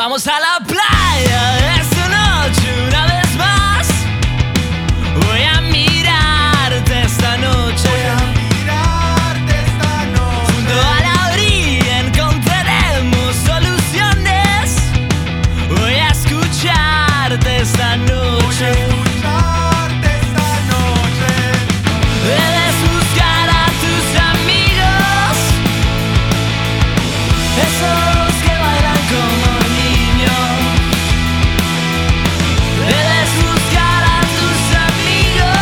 Vamos a la playa esta noche una vez más. Voy a mirarte esta noche. Junto a la orilla encontraremos soluciones. Voy a escucharte esta noche. Debes buscar a tus amigos, esos que bailan como niños. Debes buscar a tus amigos.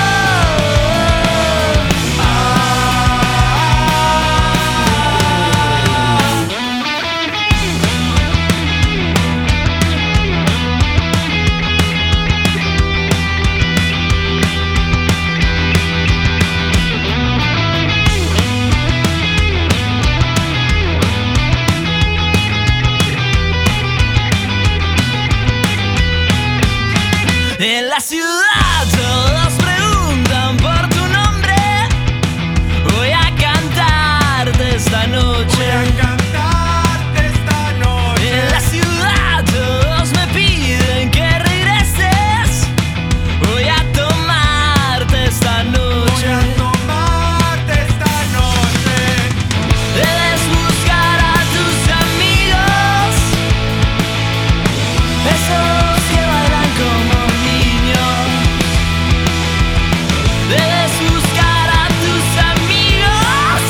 En la ciudad todos preguntan por tu nombre. Voy a cantarte esta noche. En la ciudad todos me piden que regreses. Voy a tomarte esta noche. Debes buscar a tus amigos, esos que bailan como niños. Debes buscar a tus amigos.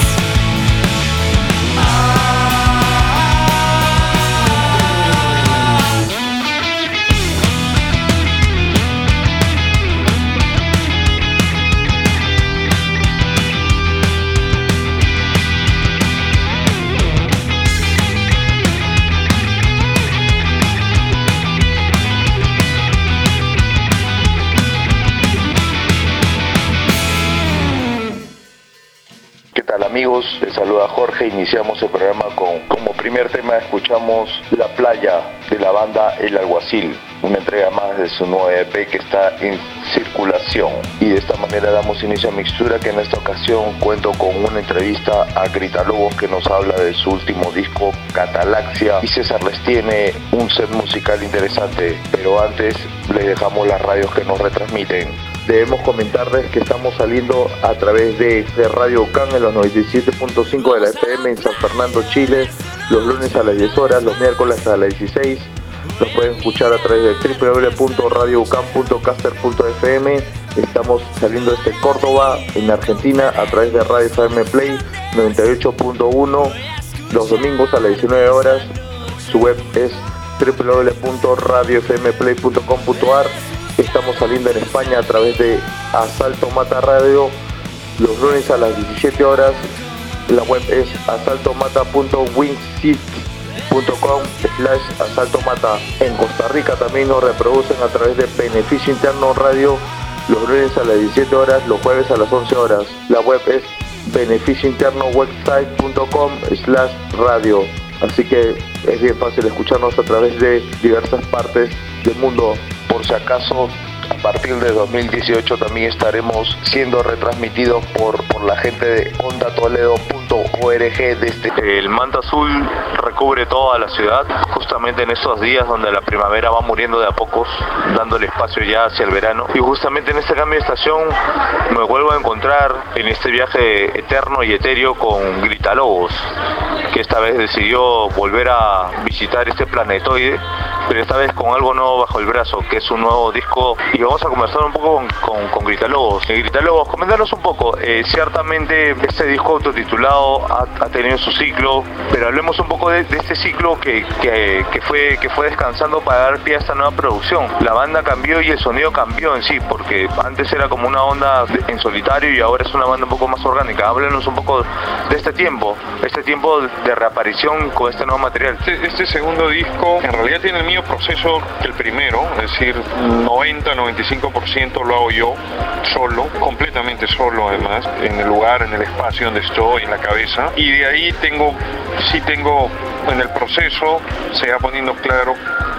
¿Qué tal, amigos? Les saluda Jorge. Iniciamos el programa como primer tema escuchamos La Playa de la banda El Alguacil, una entrega más de su nuevo EP que está en circulación. Y de esta manera damos inicio a Mixtura, que en esta ocasión cuento con una entrevista a Gritalobos, que nos habla de su último disco Catalaxia, y César les tiene un set musical interesante, pero antes les dejamos las radios que nos retransmiten. Debemos comentarles que estamos saliendo a través de Radio UCAN en los 97.5 de la FM en San Fernando, Chile, los lunes a las 10 horas, los miércoles a las 16. Nos pueden escuchar a través de www.radioucan.caster.fm. Estamos saliendo desde Córdoba, en Argentina, a través de Radio FM Play 98.1, los domingos a las 19 horas. Su web es www.radiofmplay.com.ar. Estamos saliendo en España a través de Asalto Mata Radio los lunes a las 17 horas. La web es asaltomata.wixsite.com/asaltomata. En Costa Rica también nos reproducen a través de Beneficio Interno Radio los lunes a las 17 horas, los jueves a las 11 horas. La web es beneficiointerno.website.com/radio. Así que es bien fácil escucharnos a través de diversas partes del mundo. Por si acaso, a partir de 2018 también estaremos siendo retransmitidos por la gente de ondatoledo.org desde el manto azul recubre toda la ciudad, justamente en estos días donde la primavera va muriendo de a pocos, dándole espacio ya hacia el verano. Y justamente en este cambio de estación me vuelvo a encontrar en este viaje eterno y etéreo con Gritalobos, que esta vez decidió volver a visitar este planetoide, pero esta vez con algo nuevo bajo el brazo, que es un nuevo disco, y vamos a conversar un poco con Gritalobos. Gritalobos, coméntanos un poco, ciertamente este disco autotitulado ha tenido su ciclo, pero hablemos un poco de este ciclo que fue descansando para dar pie a esta nueva producción. La banda cambió y el sonido cambió en sí, porque antes era como una onda en solitario y ahora es una banda un poco más orgánica. Háblenos un poco de este tiempo de reaparición con este nuevo material. Este segundo disco en realidad tiene el mismo proceso que el primero, es decir, 90-95% lo hago yo, solo, completamente solo además, en el lugar, en el espacio donde estoy, en la cabeza, y de ahí tengo en el proceso, se va poniendo claro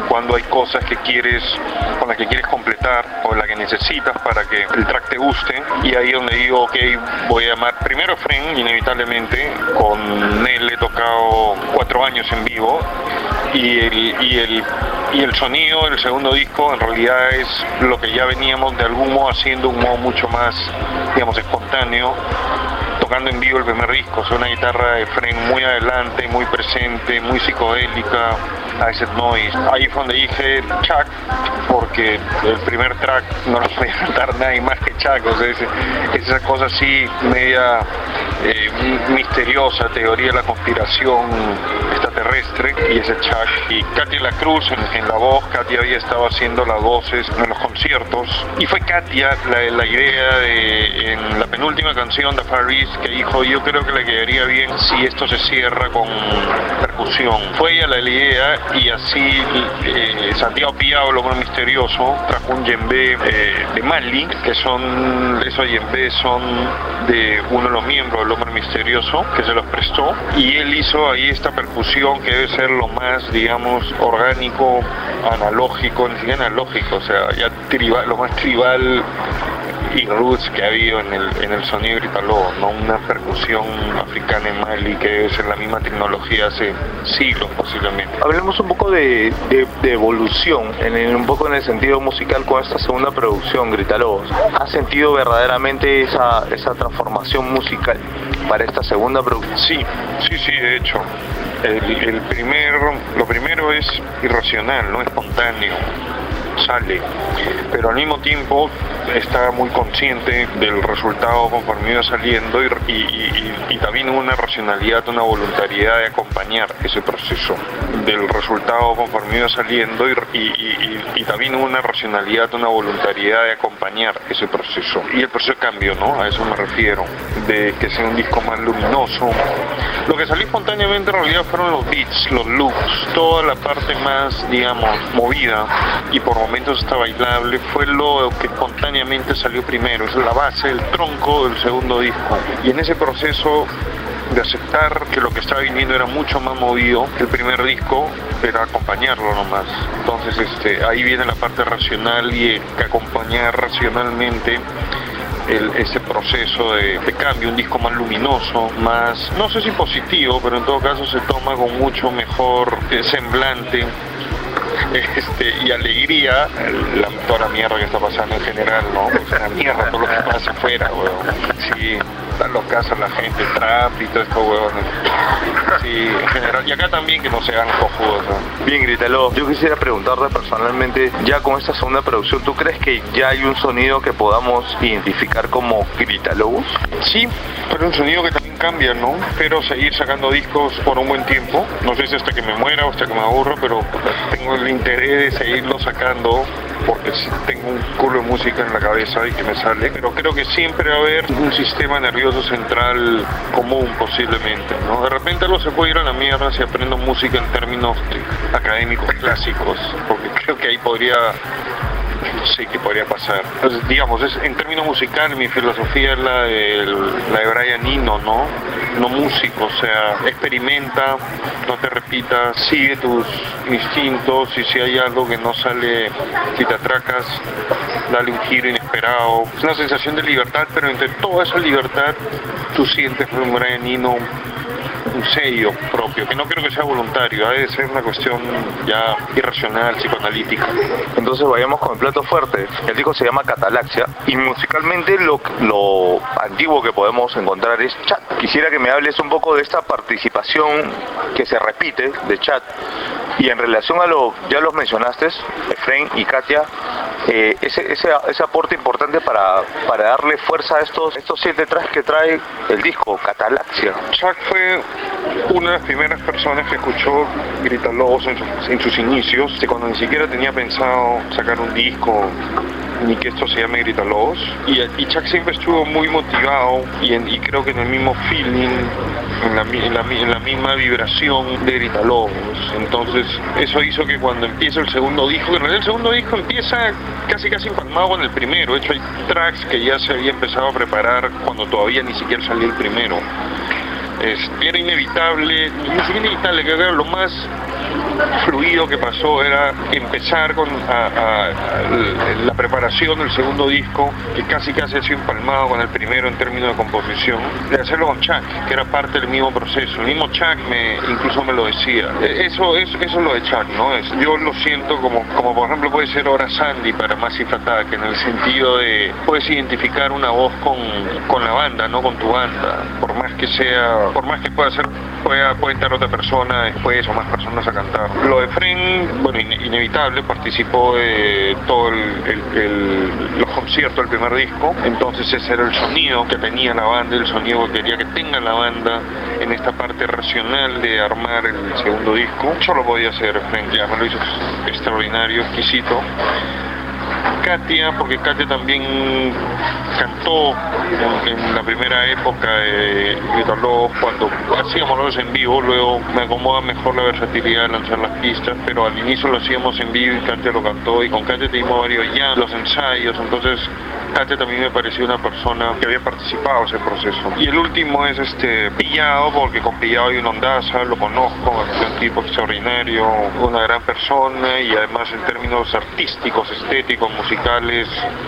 cuando hay cosas con las que quieres completar o las que necesitas para que el track te guste, y ahí es donde digo, ok, voy a llamar primero a Efren, inevitablemente. Con él he tocado 4 años en vivo, y el sonido del segundo disco en realidad es lo que ya veníamos de algún modo haciendo, un modo mucho más, digamos, espontáneo, tocando en vivo el primer disco. Es una guitarra de Efren muy adelante, muy presente, muy psicodélica, Acid Noise. Ahí fue donde dije Chuck, porque el primer track no lo podía cantar nadie más que Chuck. O sea, es esa cosa así media misteriosa, teoría de la conspiración extraterrestre, y ese Chuck. Y Katia La Cruz en la voz. Katia había estado haciendo las voces en los conciertos, y fue Katia la idea en la penúltima canción de Far East, que dijo, yo creo que le quedaría bien si esto se cierra con percusión. Fue ella la idea, y así Santiago Piao, el hombre misterioso, trajo un djembe de Mali, que esos djembes son de uno de los miembros del hombre misterioso, que se los prestó, y él hizo ahí esta percusión que debe ser lo más, digamos, orgánico, analógico, ni siquiera analógico, o sea, ya tribal, lo más tribal y roots que ha habido en el sonido Grita Lobo, ¿no? Una percusión africana en Mali que es en la misma tecnología hace siglos posiblemente. Hablemos un poco de evolución, un poco en el sentido musical con esta segunda producción, Grita Lobos. ¿Has sentido verdaderamente esa transformación musical para esta segunda producción? Sí, de hecho. Lo primero es irracional, no espontáneo, sale, pero al mismo tiempo está muy consciente del resultado conforme iba saliendo, y también una racionalidad, una voluntariedad de acompañar ese proceso del resultado conforme iba saliendo, y también una racionalidad, una voluntariedad de acompañar ese proceso, y el proceso de cambio, ¿no? A eso me refiero, de que sea un disco más luminoso. Lo que salió espontáneamente en realidad fueron los beats, los loops, toda la parte más, digamos, movida y por momentos está bailable, fue lo que espontáneamente salió primero. Es la base, el tronco del segundo disco. Y en ese proceso de aceptar que lo que estaba viniendo era mucho más movido que el primer disco, era acompañarlo nomás. Entonces ahí viene la parte racional, y que acompañar racionalmente ese proceso de cambio, un disco más luminoso, más, no sé si positivo, pero en todo caso se toma con mucho mejor semblante y alegría. Toda la mierda que está pasando en general, ¿no? Es una mierda todo lo que pasa afuera, weón. Sí, están locas a la gente, Trump y todo esto, weón. Sí, en general, y acá también que no se hagan cojudos, ¿no? Bien, Grítalo, yo quisiera preguntarte personalmente, ya con esta segunda producción, ¿tú crees que ya hay un sonido que podamos identificar como Gritalobos? Sí, pero un sonido que también cambia, ¿no? Pero seguir sacando discos por un buen tiempo, no sé si hasta que me muera o hasta que me aburra, pero tengo el interés de seguirlo sacando, porque sí tengo un culo de música en la cabeza y que me sale, pero creo que siempre va a haber un sistema nervioso central común posiblemente, ¿no? De repente algo se puede ir a la mierda si aprendo música en términos académicos clásicos, porque creo que ahí podría pasar. Entonces, digamos, en términos musicales, mi filosofía es la de Brian Eno, ¿no? No músico, o sea, experimenta, no te repitas, sigue tus instintos, y si hay algo que no sale, si te atracas, dale un giro inesperado. Es una sensación de libertad, pero entre toda esa libertad, tú sientes en Brian Eno un sello propio, que no creo que sea voluntario, debe ser una cuestión ya irracional, psicoanalítica. Entonces vayamos con el plato fuerte. El disco se llama Catalaxia, y musicalmente lo antiguo que podemos encontrar es Chat. Quisiera que me hables un poco de esta participación que se repite de Chat, y en relación a ya los mencionaste, Efren y Katia, ese aporte importante para darle fuerza a estos 7 tracks que trae el disco Catalaxia. Chuck fue una de las primeras personas que escuchó Gritalobos en sus inicios, cuando ni siquiera tenía pensado sacar un disco ni que esto se llame Gritalobos, y Chuck siempre estuvo muy motivado y creo que en el mismo feeling, en la misma vibración de Gritalobos. Entonces eso hizo que cuando empieza el segundo disco, en realidad el segundo disco empieza casi empalmado con el primero. De hecho hay tracks que ya se había empezado a preparar cuando todavía ni siquiera salió el primero. Era inevitable, ni siquiera inevitable, que era lo más fluido que pasó era empezar con la preparación del segundo disco, que casi ha sido empalmado con el primero en términos de composición, de hacerlo con Chuck, que era parte del mismo proceso. El mismo Chuck incluso me lo decía. Eso es lo de Chuck, ¿no? Yo lo siento como por ejemplo puede ser ahora Sandy para Massive Attack, en el sentido de puedes identificar una voz con la banda, no con tu banda, por más que pueda entrar otra persona después o más personas a cantar. Lo de Fren, bueno, inevitable, participó de todos los conciertos del primer disco, entonces ese era el sonido que tenía la banda, el sonido que quería que tenga la banda en esta parte racional de armar el segundo disco. Yo lo podía hacer, Fren ya me lo hizo extraordinario, exquisito. Katia, porque Katia también cantó en la primera época de Guitar Love, cuando hacíamos los en vivo. Luego me acomoda mejor la versatilidad de lanzar las pistas, pero al inicio lo hacíamos en vivo y Katia lo cantó, y con Katia tuvimos varios ya los ensayos. Entonces Katia también me pareció una persona que había participado en ese proceso. Y el último es Pillado, porque con Pillado hay un ondaza, lo conozco, es un tipo extraordinario, una gran persona, y además en términos artísticos, estéticos, musicales,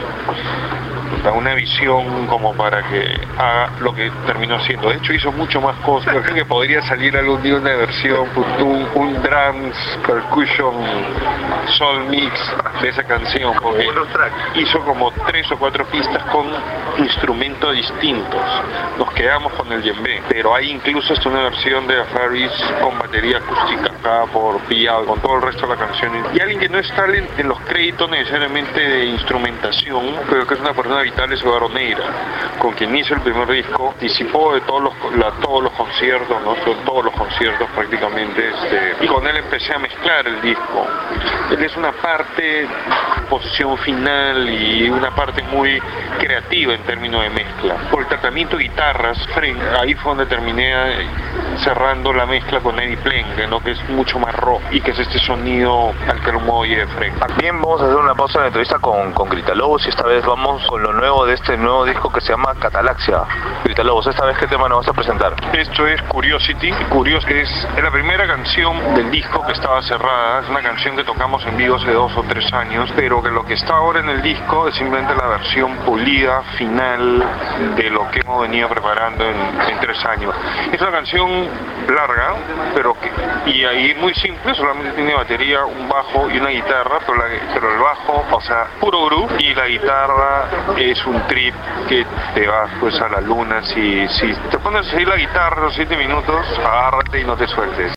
da una visión como para que haga lo que terminó haciendo. De hecho hizo mucho más cosas. Yo creo que podría salir algún día una versión, un drums, percussion, soul mix de esa canción, porque hizo como 3 o 4 pistas con instrumentos distintos. Nos quedamos con el djembe, pero hay incluso una versión de Faris con batería acústica acá por Pillado, con todo el resto de la canción. Y alguien que no está en los créditos necesariamente de instrumentación, pero que es una persona vital, es Eduardo Neira, con quien hizo el primer disco, participó de todos los conciertos, ¿no? Todos los conciertos prácticamente, y con él empecé a mezclar el disco. Él es una parte posición final y una parte muy creativa en términos de mezcla. Por el tratamiento de guitarras, ahí fue donde terminé cerrando la mezcla con Eddie Plenk, ¿no? Que es mucho más rock y que es este sonido al que lo oye de Fren. También vamos a hacer una pausa en la entrevista con Grita Lobos, y esta vez vamos con lo nuevo de este nuevo disco que se llama Catalaxia. Grita Lobos, esta vez ¿qué tema nos vas a presentar? Esto es Curiosity. Curiosity es la primera canción del disco que estaba cerrada. Es una canción que tocamos en vivo hace 2 o 3 años, pero que lo que está ahora en el disco es simplemente la versión pulida, final de lo que hemos venido preparando en 3 años. Es una canción larga, y ahí muy simple, solamente tiene batería, un bajo y una guitarra, pero el bajo, o sea, puro groove, y la guitarra es un trip que te vas pues a la luna. Si te pones a seguir la guitarra los 7 minutos, agárrate y no te sueltes.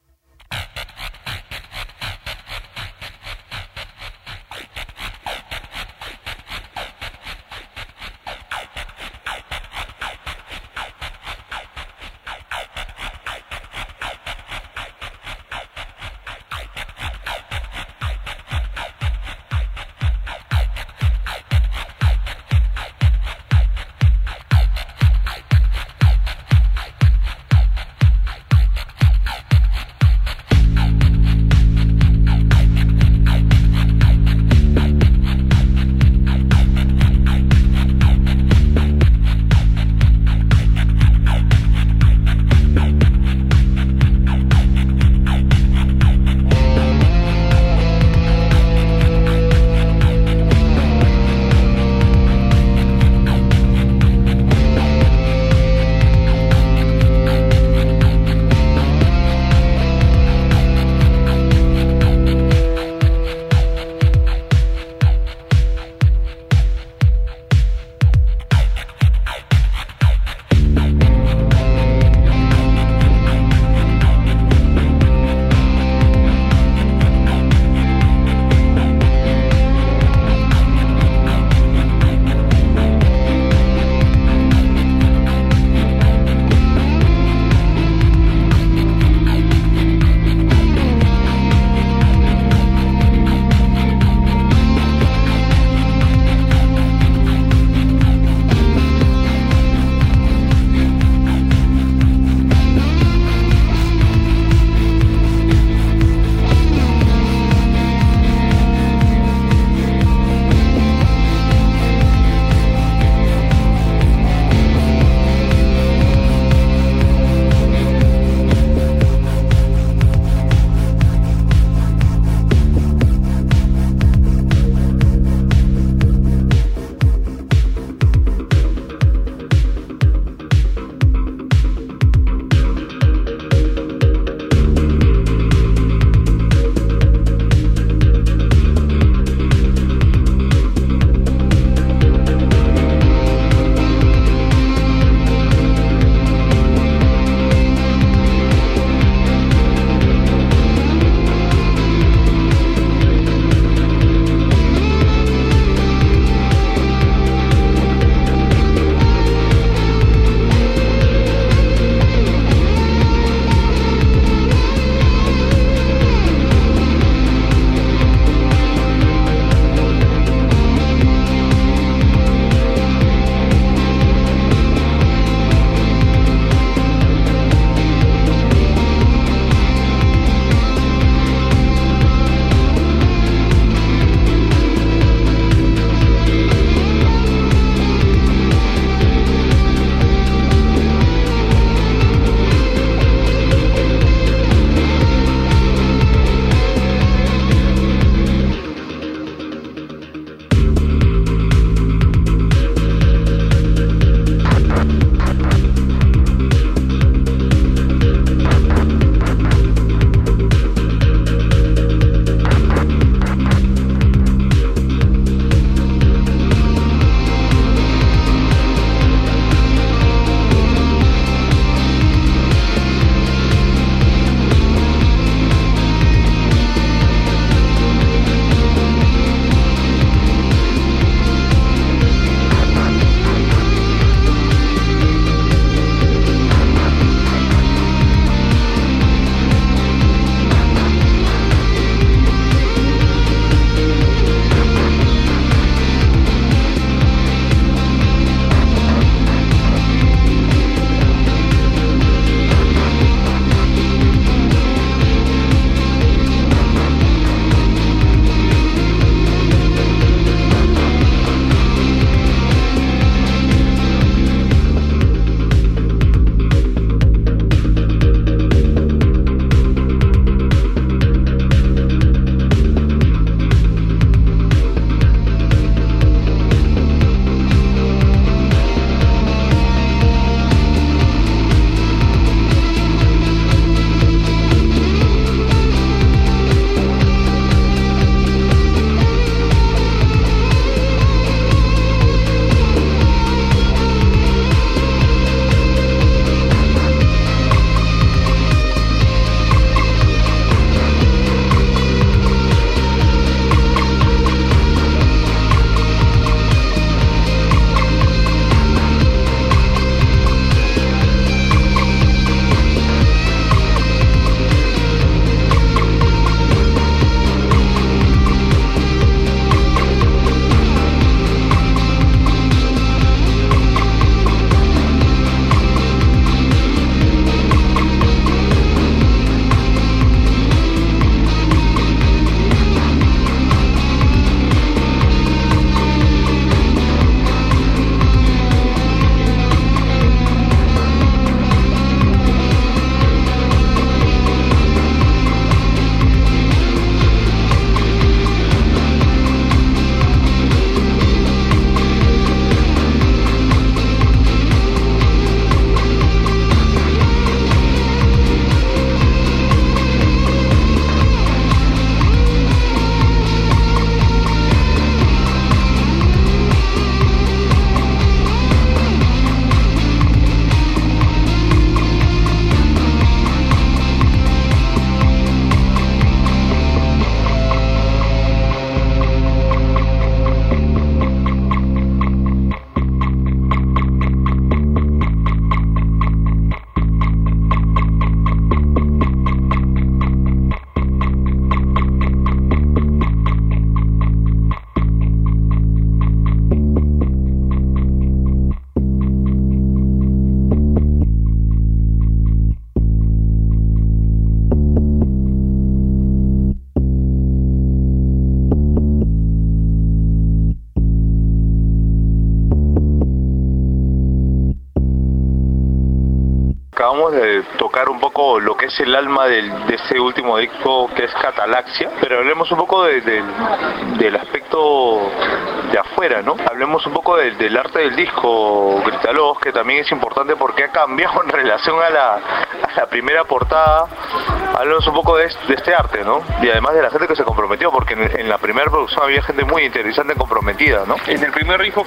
acabamos de tocar un poco lo que es el alma de este último disco, que es Catalaxia, pero hablemos un poco del aspecto de afuera, ¿no? Hablemos un poco del arte del disco, Gritalobos, que también es importante porque ha cambiado en relación a la primera portada. Hablemos un poco de este arte, ¿no? Y además de la gente que se comprometió, porque en la primera producción había gente muy interesante comprometida, ¿no? En el primer disco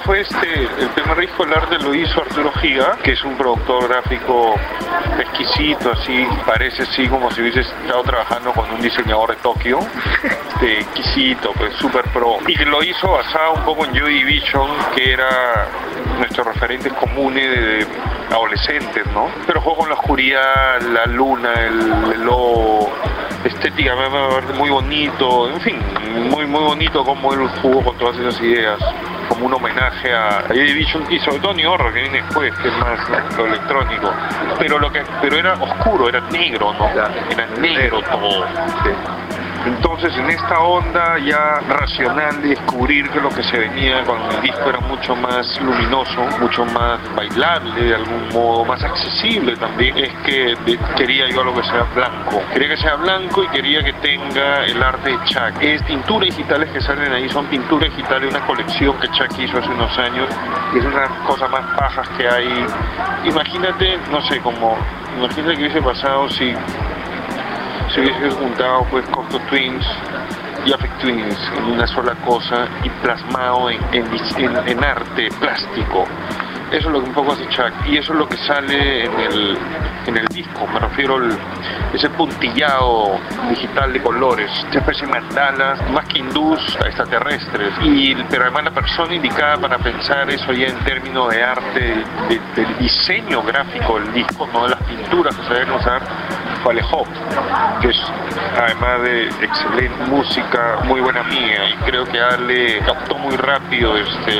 el arte lo hizo Arturo Giga, que es un productor gráfico exquisito, así, parece así como si hubiese estado trabajando con un diseñador de Tokio, exquisito, pues súper pro, y que lo hizo basado un poco en Joy Division, que era nuestros referentes comunes de adolescentes, ¿no? Pero jugó con la oscuridad, la luna, el lobo, estéticamente muy bonito, en fin, muy bonito como él jugó con todas esas ideas, como un homenaje a Joy Division y sobre todo New Horror, que viene después, que es más lo electrónico, pero era oscuro, era negro, ¿no? Era negro todo. Sí. Entonces, en esta onda ya racional de descubrir que lo que se venía con el disco era mucho más luminoso, mucho más bailable, de algún modo más accesible también, es que quería yo algo que sea blanco. Quería que sea blanco y quería que tenga el arte de Chuck. Es pinturas digitales que salen ahí, son pinturas digitales, una colección que Chuck hizo hace unos años, y es una de las cosas más bajas que hay. Imagínate, no sé, imagínate que hubiese pasado si hubiese juntado pues Cocteau Twins y Affect Twins en una sola cosa y plasmado en arte plástico. Eso es lo que un poco hace Chuck, y eso es lo que sale en el disco. Me refiero a ese puntillado digital de colores, esa especie de mandalas, más que hindús, extraterrestres, pero además la persona indicada para pensar eso ya en términos de arte, del diseño gráfico del disco, no de las pinturas que se deben usar, fue Alejo, que es, además de excelente música, muy buena amiga, y creo que Ale captó muy rápido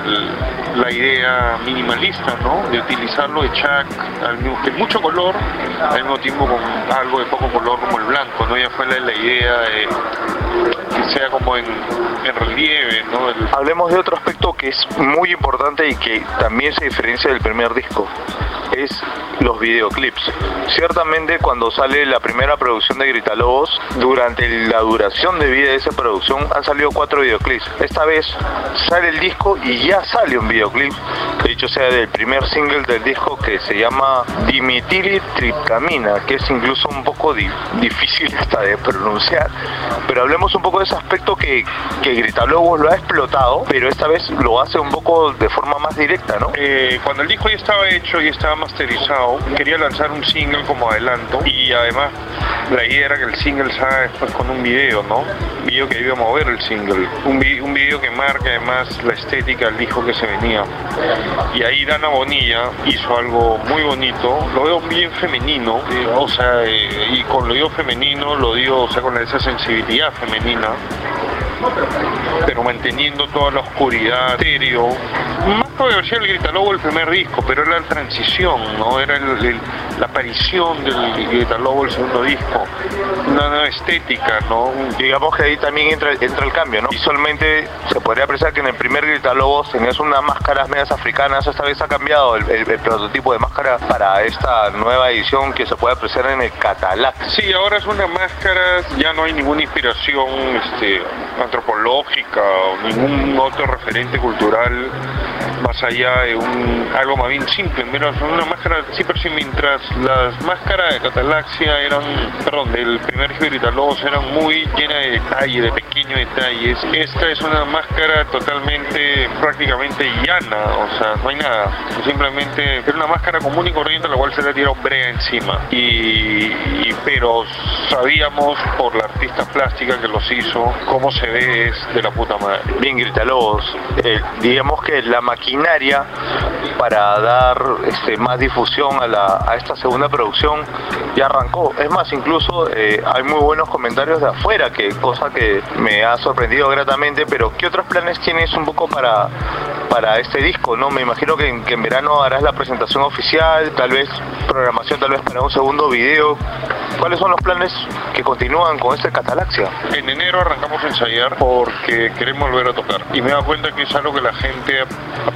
la idea minimalista, ¿no? De utilizarlo de Chuck, que mucho color, al mismo tiempo con algo de poco color como el blanco, ¿no? Ya fue la idea de que sea como en relieve, ¿no? Hablemos de otro aspecto que es muy importante y que también se diferencia del primer disco, es los videoclips. Ciertamente cuando sale la primera producción de Gritalobos, durante la duración de vida de esa producción han salido 4 videoclips. Esta vez sale el disco y ya sale un videoclip, de hecho sea del primer single del disco, que se llama Dimetiltriptamina, que es incluso un poco difícil hasta de pronunciar, pero hablemos un poco de ese aspecto que Gritalobos lo ha explotado, pero esta vez lo hace un poco de forma más directa, ¿no? Cuando el disco ya estaba hecho y estaba masterizado, quería lanzar un single como adelanto, y además la idea era que el single salga después con un video, ¿no? Un video que iba a mover el single, un video que marca además la estética del disco que se venía. Y ahí Dana Bonilla hizo algo muy bonito, lo veo bien femenino, y con lo digo femenino, lo digo, con esa sensibilidad femenina, pero manteniendo toda la oscuridad, estéreo, más controversial el Gritalobos el primer disco, pero era la transición, ¿no? Era la aparición del Gritalobos el segundo disco, una nueva estética, ¿no? Digamos que ahí también entra el cambio, ¿no? Visualmente se podría apreciar que en el primer Gritalobos tenías unas máscaras medias africanas, esta vez ha cambiado el prototipo de máscara para esta nueva edición que se puede apreciar en el Catalaxia. Sí, ahora es una máscara, ya no hay ninguna inspiración antropológica o ningún otro referente cultural más allá de algo más bien simple. Mira, son una máscara, sí, pero sí, mientras las máscaras de Catalaxia del primer disco de Gritalobos eran muy llenas de detalles, de pequeños detalles, esta es una máscara prácticamente llana, no hay nada, simplemente es una máscara común y corriente a la cual se le tira brea encima, pero sabíamos por la artista plástica que los hizo cómo se ve es de la puta madre. Bien, Gritalobos, digamos que la maquinaria para dar más difusión a esta segunda producción ya arrancó. Es más, incluso hay muy buenos comentarios de afuera, cosa que me ha sorprendido gratamente. Pero ¿qué otros planes tienes un poco para este disco, no? Me imagino que en verano harás la presentación oficial, tal vez programación para un segundo video. ¿Cuáles son los planes que continúan con este Catalaxia? En enero arrancamos a ensayar porque queremos volver a tocar, y me he dado cuenta que es algo que la gente ha preguntado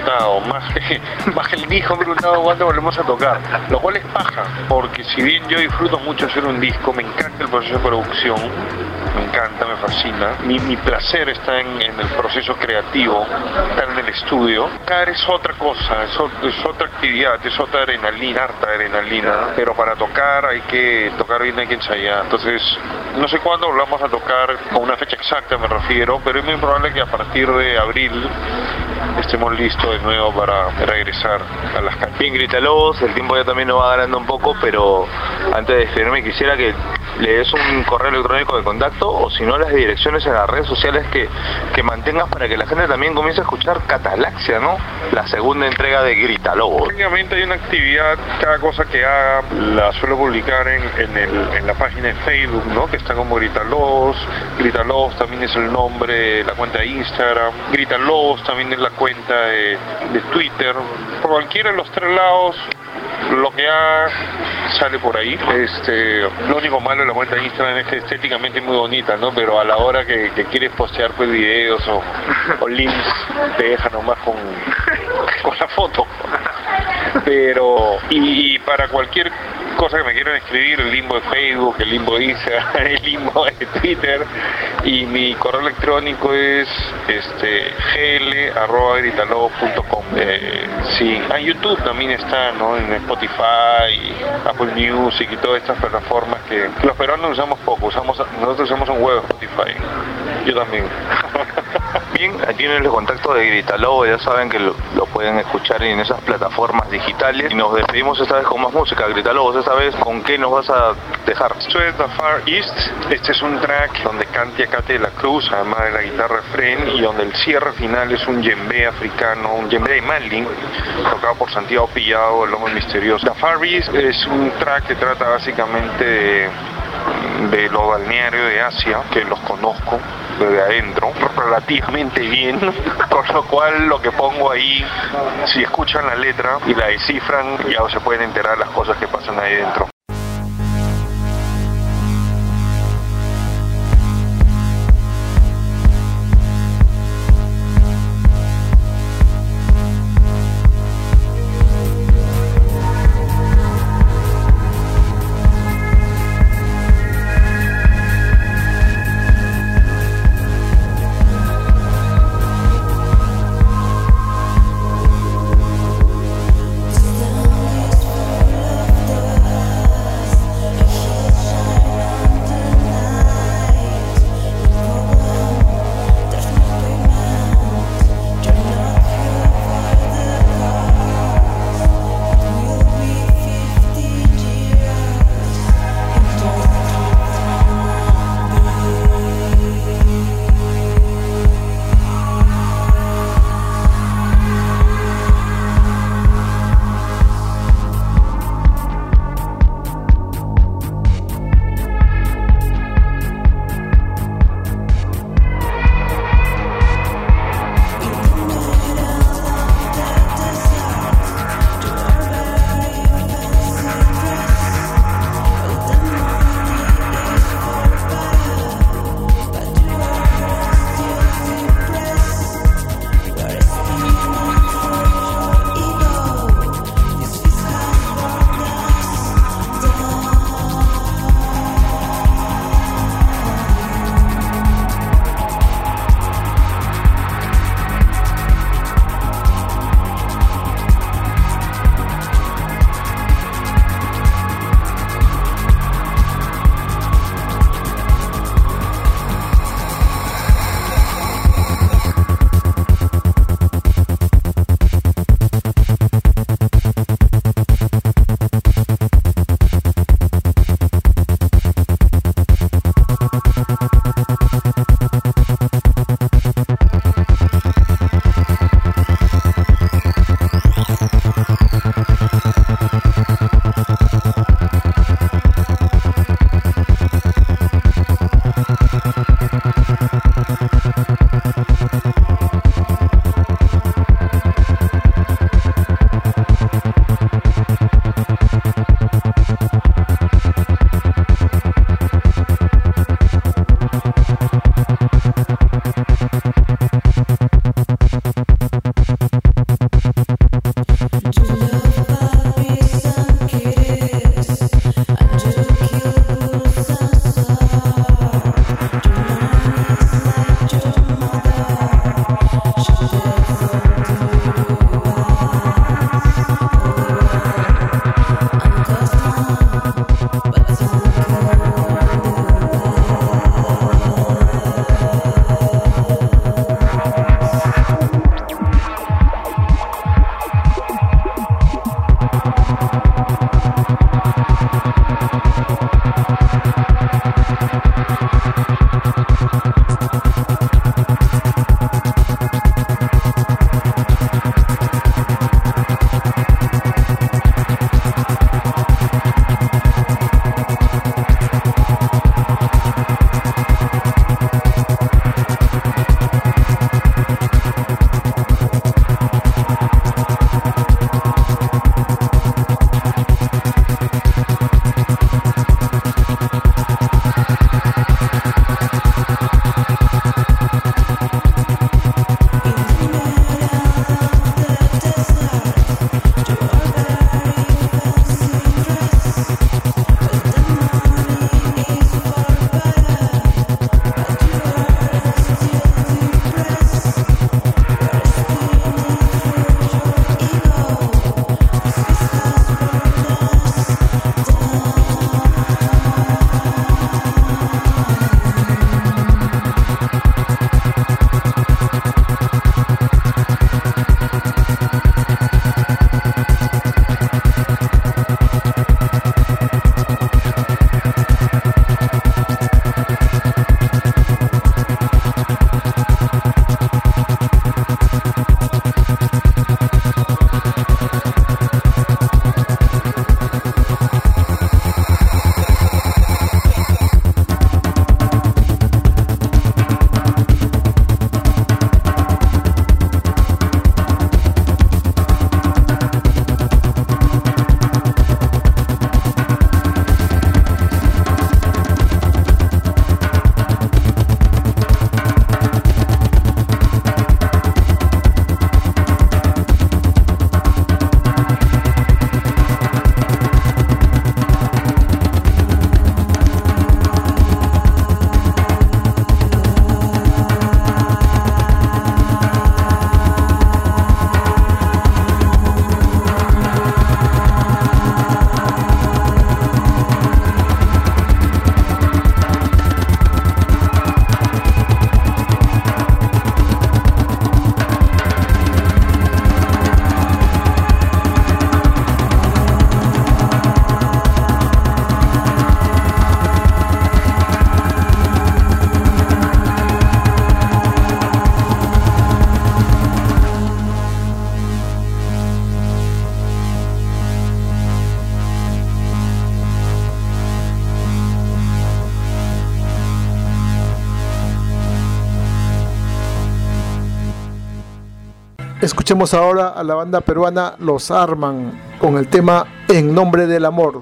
preguntado, más que el disco me he preguntado cuándo volvemos a tocar, lo cual es paja, porque si bien yo disfruto mucho hacer un disco, me encanta el proceso de producción, me encanta, me fascina, mi placer está en el proceso creativo, estar en el estudio. Tocar es otra cosa, es otra actividad, es otra adrenalina, harta adrenalina, pero para tocar hay que tocar bien, hay que ensayar. Entonces, no sé cuándo volvamos a tocar, con una fecha exacta me refiero, pero es muy probable que a partir de abril estemos listos de nuevo para regresar a las calles. Bien, Gritalobos, el tiempo ya también nos va ganando un poco, pero antes de despedirme quisiera que le des un correo electrónico de contacto, o si no las direcciones en las redes sociales que mantengas para que la gente también comience a escuchar Catalaxia, ¿no? La segunda entrega de Gritalobos. Técnicamente hay una actividad, cada cosa que haga la suelo publicar en la página de Facebook, ¿no? Que está como Gritalobos. Gritalobos también es el nombre, la cuenta de Instagram. Gritalobos también es la cuenta de Twitter. Por cualquiera de los tres lados, lo que haga sale por ahí. Lo único malo de la cuenta de Instagram es que estéticamente es muy bonita, ¿no? Pero a la hora que quieres postear pues videos o links, te deja nomás con la foto. Pero, y para cualquier cosa que me quieran escribir, el limbo de Facebook, el limbo de Instagram, el limbo de Twitter, y mi correo electrónico es gl@gritalobos.com. Sí, en YouTube también está, ¿no? En Spotify, Apple Music y todas estas plataformas que los peruanos usamos poco, nosotros usamos un huevo Spotify. Yo también. Bien, aquí tienen el contacto de Gritalobos, ya saben que lo pueden escuchar en esas plataformas digitales. Y nos despedimos esta vez con más música. Gritalobos, esta vez, ¿con qué nos vas a dejar? Esto es The Far East. Este es un track donde canta Cate de la Cruz, además de la guitarra Fren, y donde el cierre final es un djembe africano, un djembe de Malin, tocado por Santiago Pillado, el hombre misterioso. The Far East es un track que trata básicamente de los balnearios de Asia, que los conozco desde adentro relativamente bien, con lo cual lo que pongo ahí, si escuchan la letra y la descifran, ya se pueden enterar las cosas que pasan ahí dentro. Escuchemos ahora a la banda peruana Los Arman con el tema En Nombre del Amor.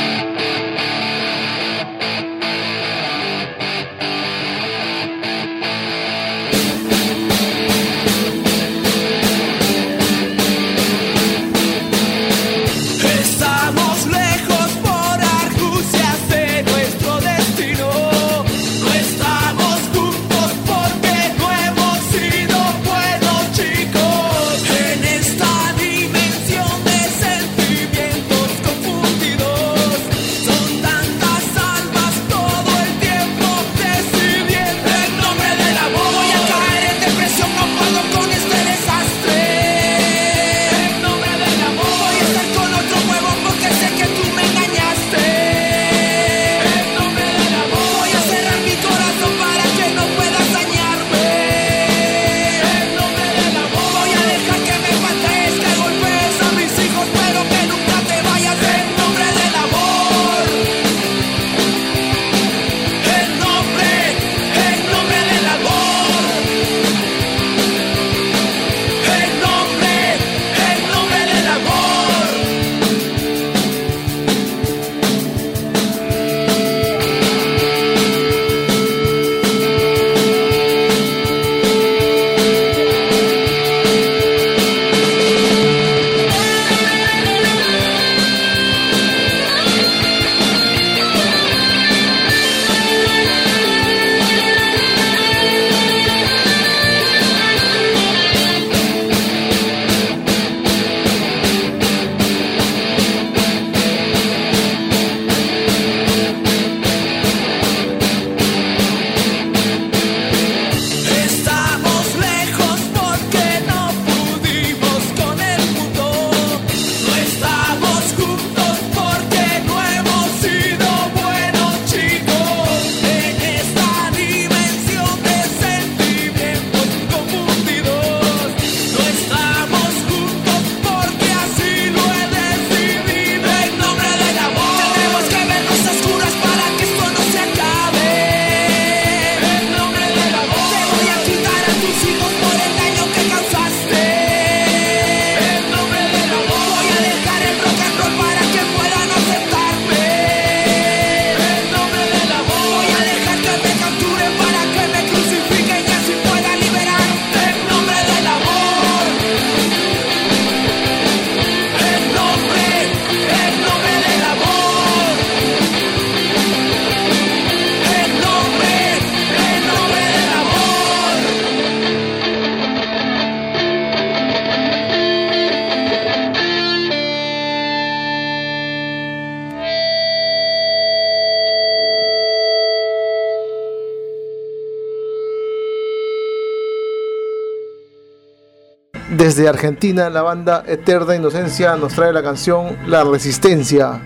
Desde Argentina, la banda Eterna Inocencia nos trae la canción La Resistencia.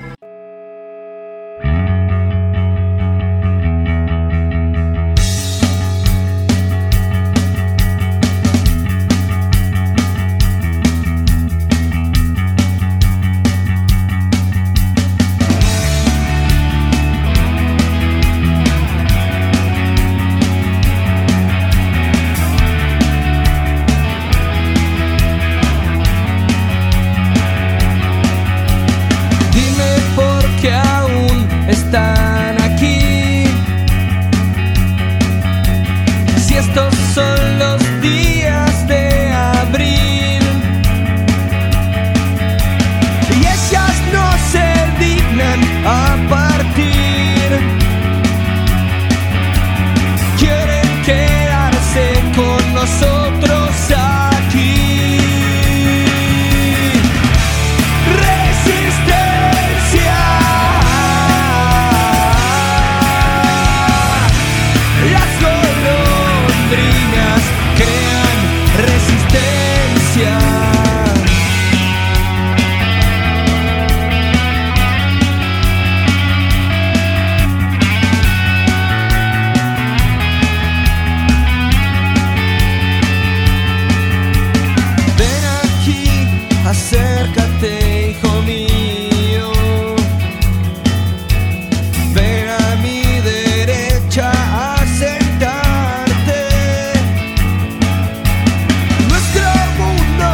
Nuestro mundo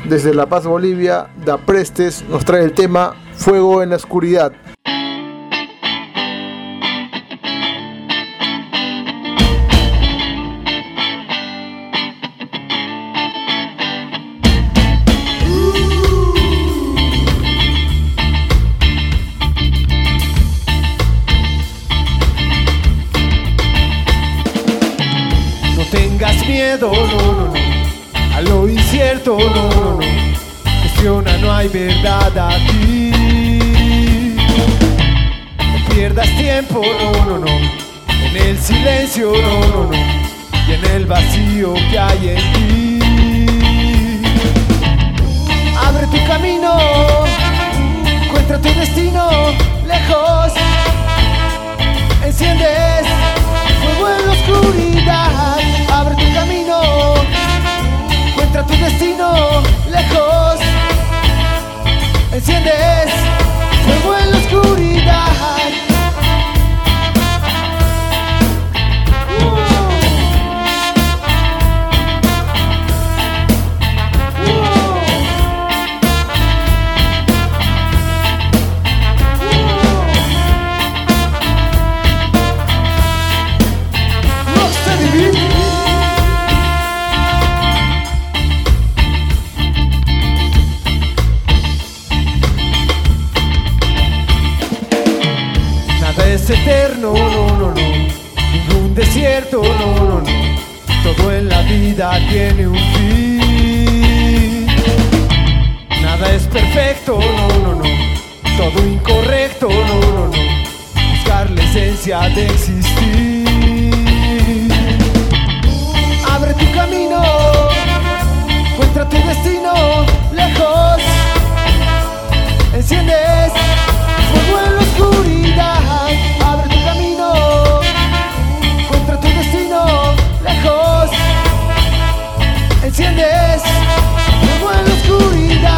Desde La Paz, Bolivia, Da Prestes nos trae el tema Fuego en la Oscuridad. Miedo, no, a lo incierto, no, cuestiona, no hay verdad aquí. No pierdas tiempo, no, en el silencio, no, y en el vacío que hay en ti. Abre tu camino, encuentra tu destino lejos, enciendes fuego en la oscuridad. Abre tu camino, encuentra tu destino lejos, enciendes fuego en la oscuridad. Es eterno, no, ningún desierto, no, todo en la vida tiene un fin. Nada es perfecto, no, todo incorrecto, no, buscar la esencia de existir. Abre tu camino, encuentra tu destino lejos, enciendes fuego en la oscuridad. Abre tu camino, encuentra tu destino lejos, enciendes fuego en la oscuridad.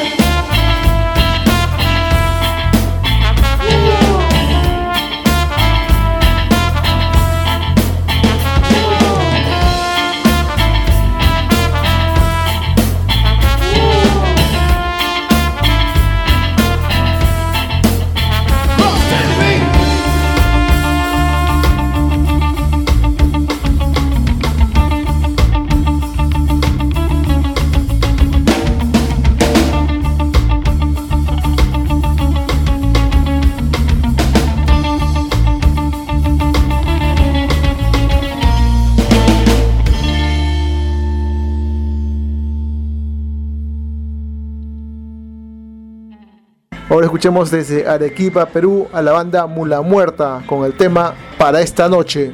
Ahora escuchemos desde Arequipa, Perú, a la banda Mula Muerta con el tema Para esta noche.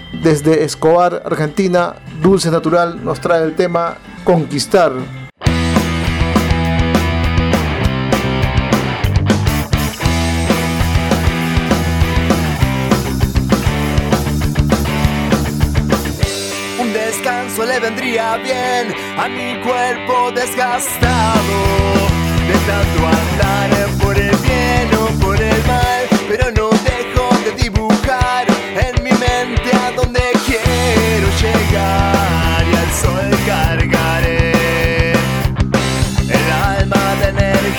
Desde Escobar, Argentina, Dulce Natural nos trae el tema Conquistar. Un descanso le vendría bien a mi cuerpo desgastado de tanto andar por el bien o por el mal, pero no dejo de dibujar en mi mente a donde quiero llegar, y al sol cargaré el alma de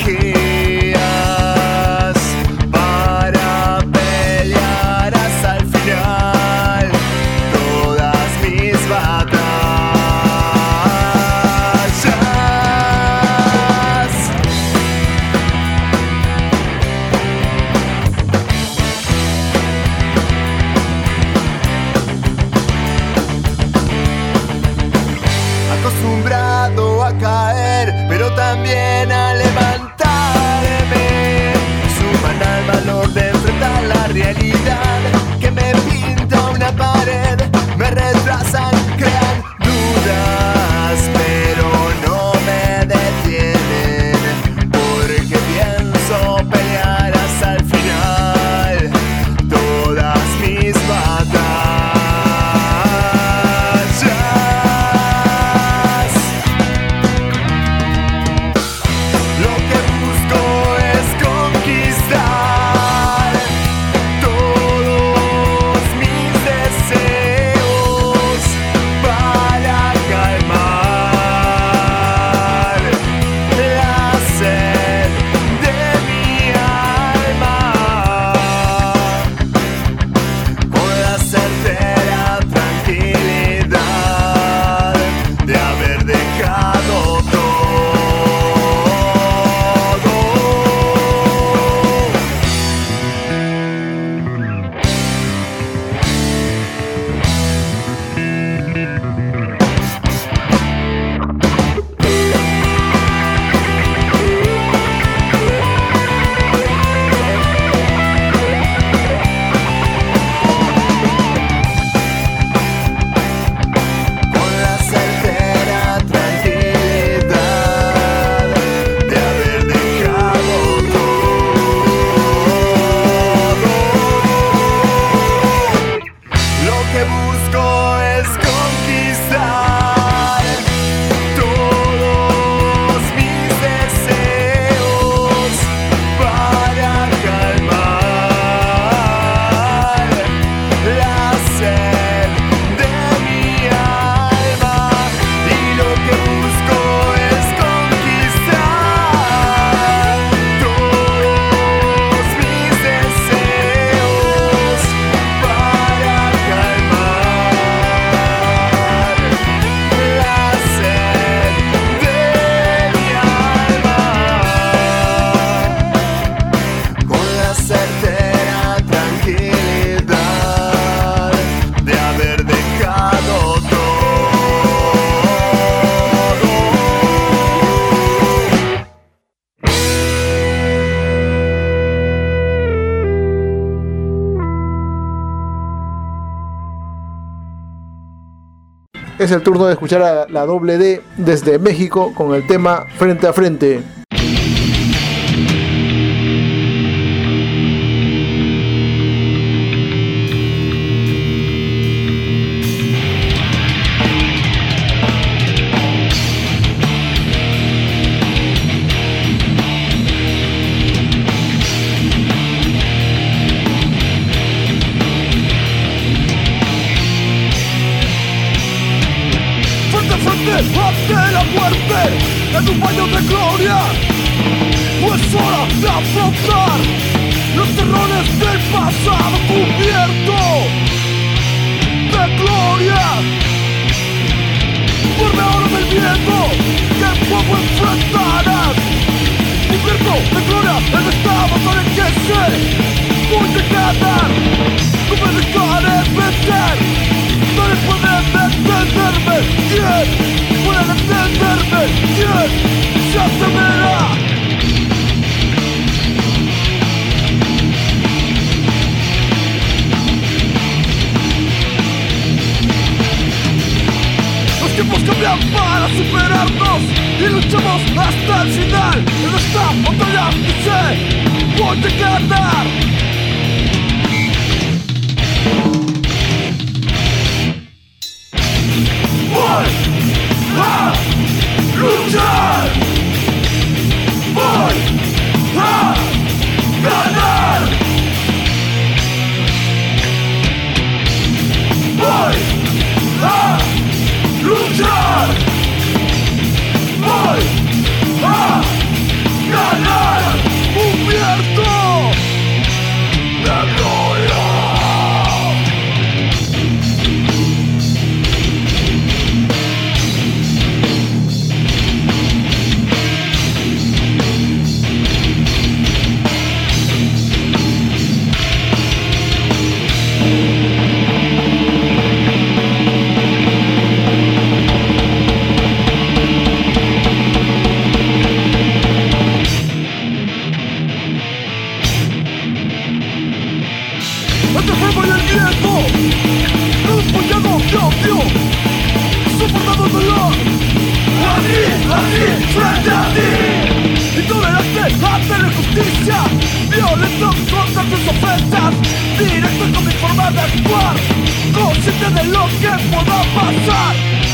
energías para pelear hasta el final todas mis batallas. Acostumbrado a caer, pero también a levantarme, suman al valor de enfrentar la realidad que me pinta una pared, me retrasan, crean dudas, pero no me detienen, porque pienso pelear hasta el final todas mis batallas. Lo que busco es conquistar todos mis deseos para calmar la sed de mi alma, con la certera tranquilidad de haber dejado todo. Con la certera tranquilidad de haber dejado todo. Lo que busco es conquistar todos mis deseos para calmar la sed de mi alma, y lo que busco es conquistar todos mis deseos para calmar la sed de mi alma, con la certera tranquilidad de haber dejado todo. Es el turno de escuchar a la Doble D desde México con el tema Frente a Frente. Frente a frente, ante la muerte, en un baño de gloria, pues hora de afrontar los terrores del pasado cubierto de gloria. Vuelve ahora del viento, que fuego enfrentarás. Cubierto de gloria, el estado con el que sé voy a ganar. No me dejaré vencer. Nadie puede detenerme. ¿Quién puede detenerme? ¿Quién se atreverá? día para superarnos y luchamos hasta el final. En esta batalla dice, voy a ganar. Voy a luchar. Voy a ganar. Voy a luchar. Voy a ganar un viento de gloria. Soportando el dolor, así, frente a ti. Intolerante ante la injusticia, violento contra tus ofensas, directo con mi forma de actuar, consciente de lo que pueda pasar.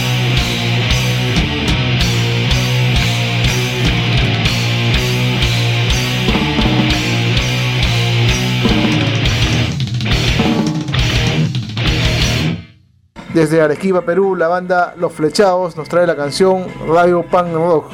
Desde Arequipa, Perú, la banda Los Flechados nos trae la canción Radio Punk Rock.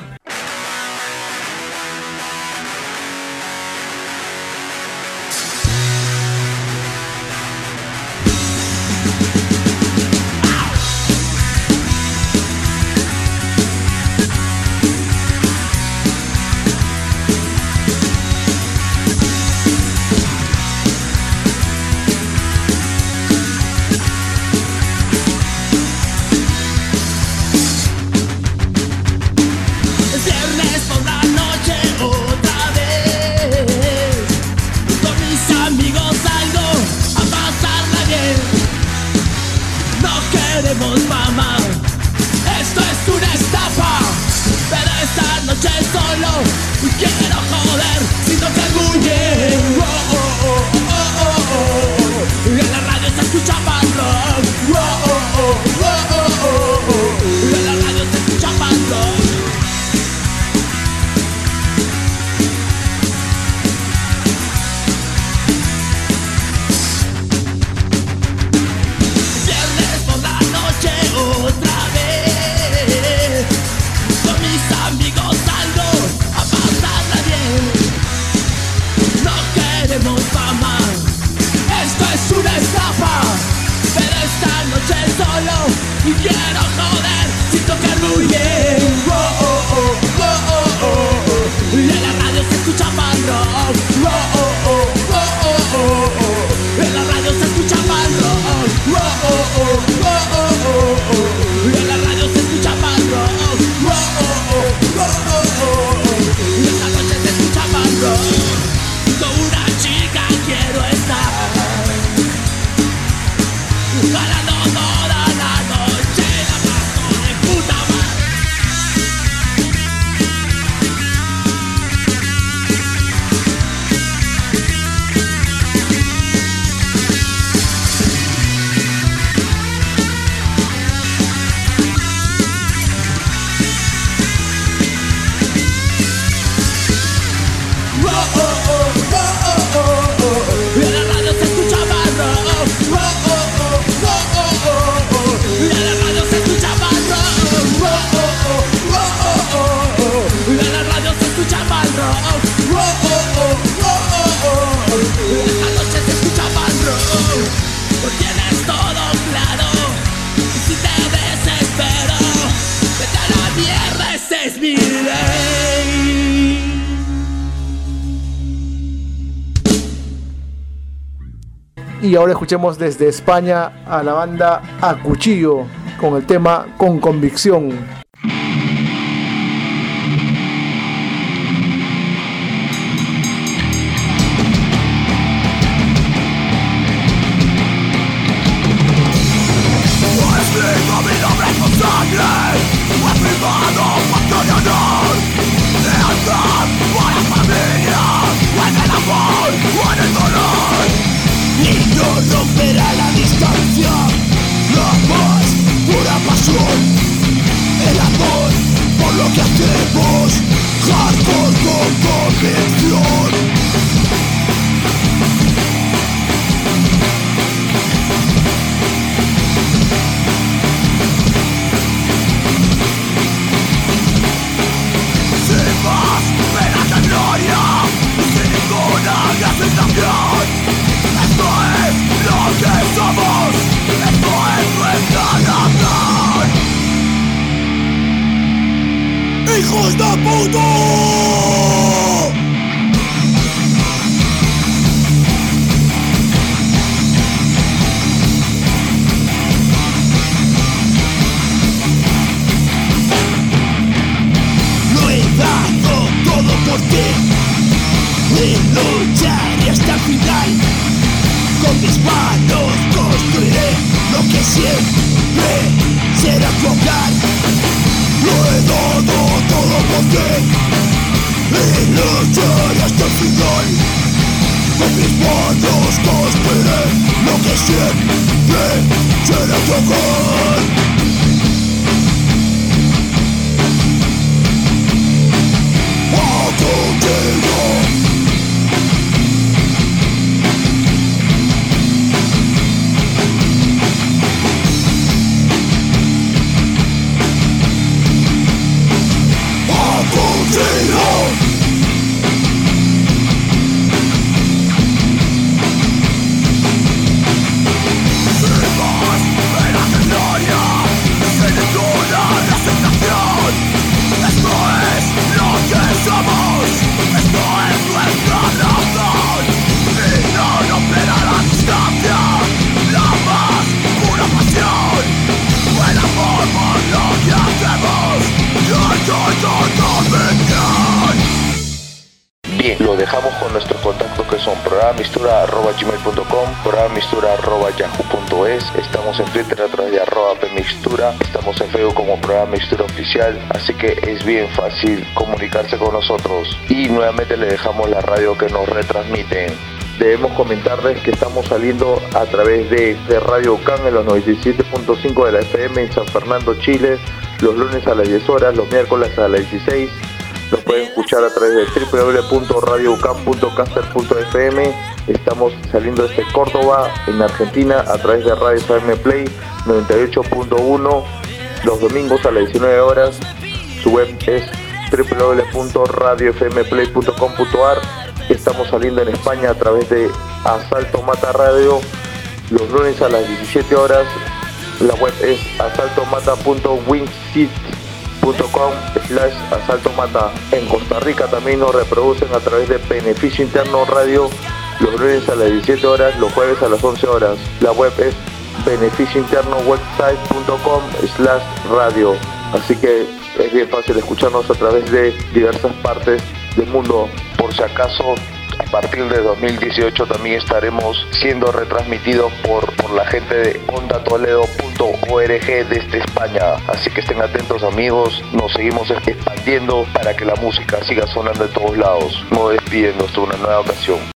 Y ahora escuchemos desde España a la banda A Cuchillo con el tema Con Convicción. Escribo mi nombre con sangre. no romperá la distancia. La paz, pura pasión, el amor por lo que hacemos, hardcore con convicción. Sin más penas de gloria, sin ninguna clasificación. Esto es lo que somos, esto es nuestra nación. ¡Hijos de puta! Lo he dado todo por ti y lucharé hasta el final. Con mis manos construiré lo que siempre será tu hogar. Lo he dado todo por ti y lucharé hasta el final. Con mis manos construiré lo que siempre será tu hogar. Bien, lo dejamos con nuestros contactos que son programamistura@gmail.com, programamistura@yahoo.es. Estamos en Twitter a través de @pmixtura. Estamos en Facebook como Programa Mistura Oficial, así que es bien fácil comunicarse con nosotros. Y nuevamente le dejamos la radio que nos retransmiten. Debemos comentarles que estamos saliendo a través de Radio UCAN en los 97.5 de la FM en San Fernando, Chile, los lunes a las 10 horas, los miércoles a las 16. Nos pueden escuchar a través de www.radioucam.caster.fm. Estamos saliendo desde Córdoba, en Argentina, a través de Radio FM Play 98.1, los domingos a las 19 horas. Su web es www.radiofmplay.com.ar. Estamos saliendo en España a través de Asalto Mata Radio, los lunes a las 17 horas. La web es asaltomata.wingsit.com/asaltomata. En Costa Rica también nos reproducen a través de Beneficio Interno Radio, los lunes a las 17 horas, los jueves a las 11 horas. La web es beneficiointernowebsite.com/radio. Así que es bien fácil escucharnos a través de diversas partes del mundo. Por si acaso, a partir de 2018 también estaremos siendo retransmitidos por la gente de ondatoledo.org desde España. Así que estén atentos, amigos, nos seguimos expandiendo para que la música siga sonando de todos lados. Nos despiden hasta una nueva ocasión.